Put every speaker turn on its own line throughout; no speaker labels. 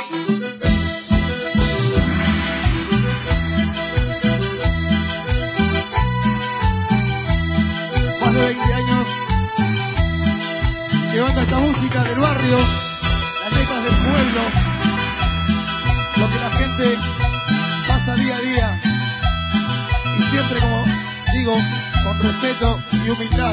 Más de 20 años llevando esta música del barrio, las letras del pueblo, lo que la gente pasa día a día, y siempre, como digo, con respeto y humildad.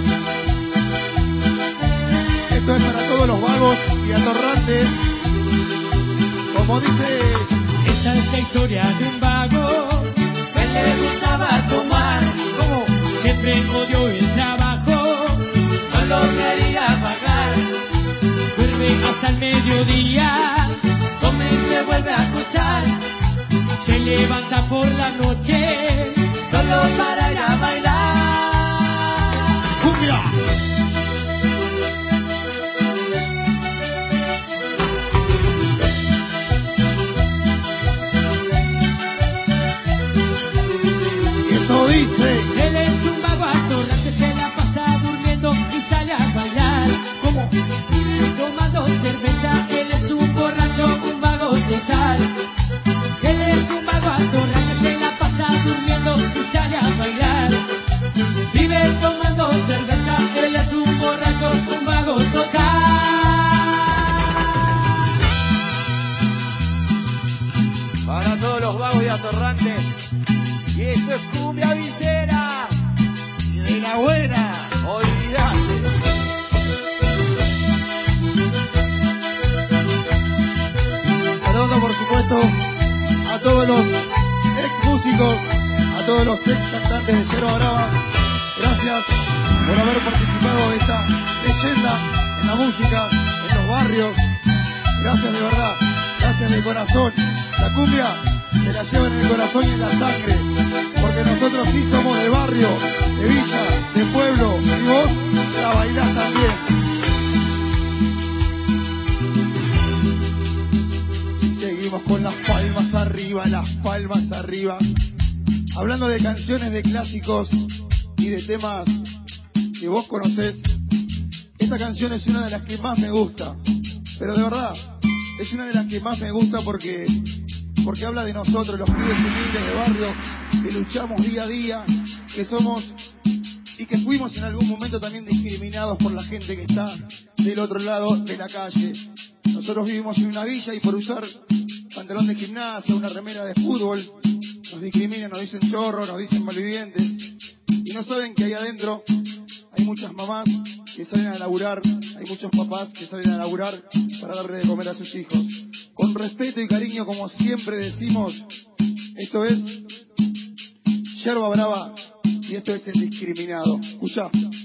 Esto es para todos los vagos y atorrantes, como dice.
Esta es la historia de un vago que le gustaba tomar.
¿Cómo?
Siempre odió el trabajo, no lo quería pagar. Duerme hasta el mediodía, come y se vuelve a acostar. Se levanta por la noche, solo para ir a bailar.
¡Cumbia! Dice,
él es un vago atorrante, se la pasa durmiendo y sale a bailar.
¿cómo?
Tomando cerveza, él es un borracho, un vago total. Él es un vago atorrante, se la pasa durmiendo y sale a bailar. Vive tomando cerveza, él es un borracho, un vago total.
Para todos los vagos y atorrantes, y esto es cumbia villera
Y de la buena.
olvidate.
Saludando, por supuesto, a todos los ex músicos, a todos los ex cantantes de Yerba Brava. Gracias por haber participado de esta leyenda en la música, en los barrios. Gracias de verdad, gracias de corazón. La cumbia se la llevan en el corazón y en la sangre, porque nosotros sí somos de barrio, de villa, de pueblo, y vos la bailás también. Seguimos con las palmas arriba, hablando de canciones, de clásicos y de temas que vos conocés. Esta canción es una de las que más me gusta, pero de verdad, es una de las que más me gusta porque habla de nosotros, los pibes humildes de barrio, que luchamos día a día, que somos y que fuimos en algún momento también discriminados por la gente que está del otro lado de la calle. Nosotros vivimos en una villa y por usar pantalón de gimnasia, una remera de fútbol, nos discriminan, nos dicen chorros, nos dicen malvivientes, y no saben que ahí adentro hay muchas mamás que salen a laburar, hay muchos papás que salen a laburar para darle de comer a sus hijos. Con respeto y cariño, como siempre decimos, esto es Yerba Brava y esto es El Discriminado. Escuchá.